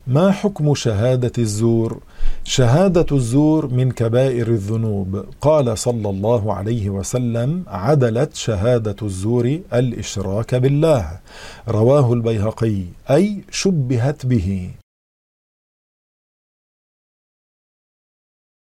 ما حكم شهادة الزور؟ شهادة الزور من كبائر الذنوب. قال صلى الله عليه وسلم: عدلت شهادة الزور الإشراك بالله. رواه البيهقي، أي شبهت به.